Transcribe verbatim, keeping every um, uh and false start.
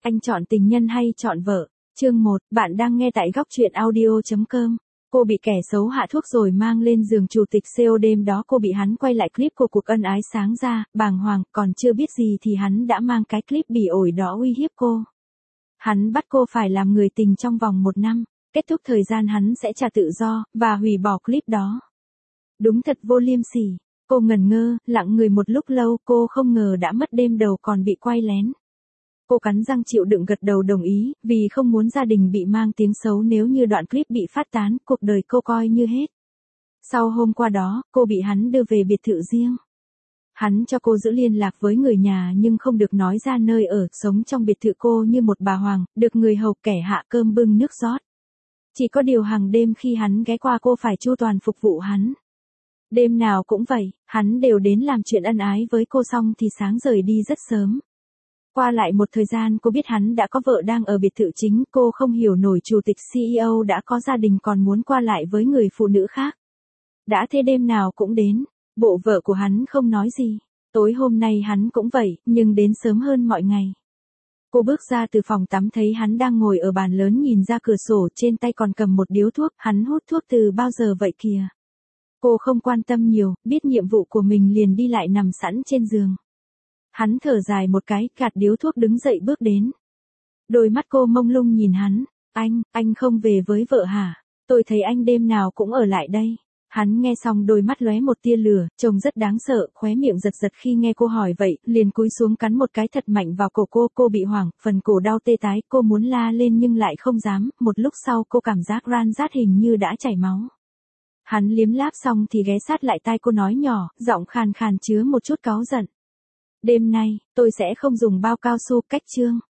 Anh chọn tình nhân hay chọn vợ? Chương một, bạn đang nghe tại góc truyện audio chấm com. Cô bị kẻ xấu hạ thuốc rồi mang lên giường chủ tịch xê o. Đêm đó cô bị hắn quay lại clip của cuộc ân ái sáng ra, bàng hoàng, còn chưa biết gì thì hắn đã mang cái clip bỉ ổi đó uy hiếp cô. Hắn bắt cô phải làm người tình trong vòng một năm, kết thúc thời gian hắn sẽ trả tự do, và hủy bỏ clip đó. Đúng thật vô liêm sỉ. Cô ngẩn ngơ, lặng người một lúc lâu, cô không ngờ đã mất đêm đầu còn bị quay lén. Cô cắn răng chịu đựng gật đầu đồng ý, vì không muốn gia đình bị mang tiếng xấu nếu như đoạn clip bị phát tán, cuộc đời cô coi như hết. Sau hôm qua đó, cô bị hắn đưa về biệt thự riêng. Hắn cho cô giữ liên lạc với người nhà nhưng không được nói ra nơi ở, sống trong biệt thự cô như một bà hoàng, được người hầu kẻ hạ cơm bưng nước rót. Chỉ có điều hàng đêm khi hắn ghé qua cô phải chu toàn phục vụ hắn. Đêm nào cũng vậy, hắn đều đến làm chuyện ân ái với cô xong thì sáng rời đi rất sớm. Qua lại một thời gian cô biết hắn đã có vợ đang ở biệt thự chính, cô không hiểu nổi chủ tịch xê e ô đã có gia đình còn muốn qua lại với người phụ nữ khác. Đã thế đêm nào cũng đến, bộ vợ của hắn không nói gì. Tối hôm nay hắn cũng vậy, nhưng đến sớm hơn mọi ngày. Cô bước ra từ phòng tắm thấy hắn đang ngồi ở bàn lớn nhìn ra cửa sổ, trên tay còn cầm một điếu thuốc, hắn hút thuốc từ bao giờ vậy kìa. Cô không quan tâm nhiều, biết nhiệm vụ của mình liền đi lại nằm sẵn trên giường. Hắn thở dài một cái, gạt điếu thuốc đứng dậy bước đến. Đôi mắt cô mông lung nhìn hắn, anh, anh không về với vợ hả? Tôi thấy anh đêm nào cũng ở lại đây. Hắn nghe xong đôi mắt lóe một tia lửa, trông rất đáng sợ, khóe miệng giật giật khi nghe cô hỏi vậy, liền cúi xuống cắn một cái thật mạnh vào cổ cô, cô bị hoảng, phần cổ đau tê tái, cô muốn la lên nhưng lại không dám, một lúc sau cô cảm giác ran rát hình như đã chảy máu. Hắn liếm láp xong thì ghé sát lại tai cô nói nhỏ, giọng khàn khàn chứa một chút cáu giận. Đêm nay, tôi sẽ không dùng bao cao su, cách chương.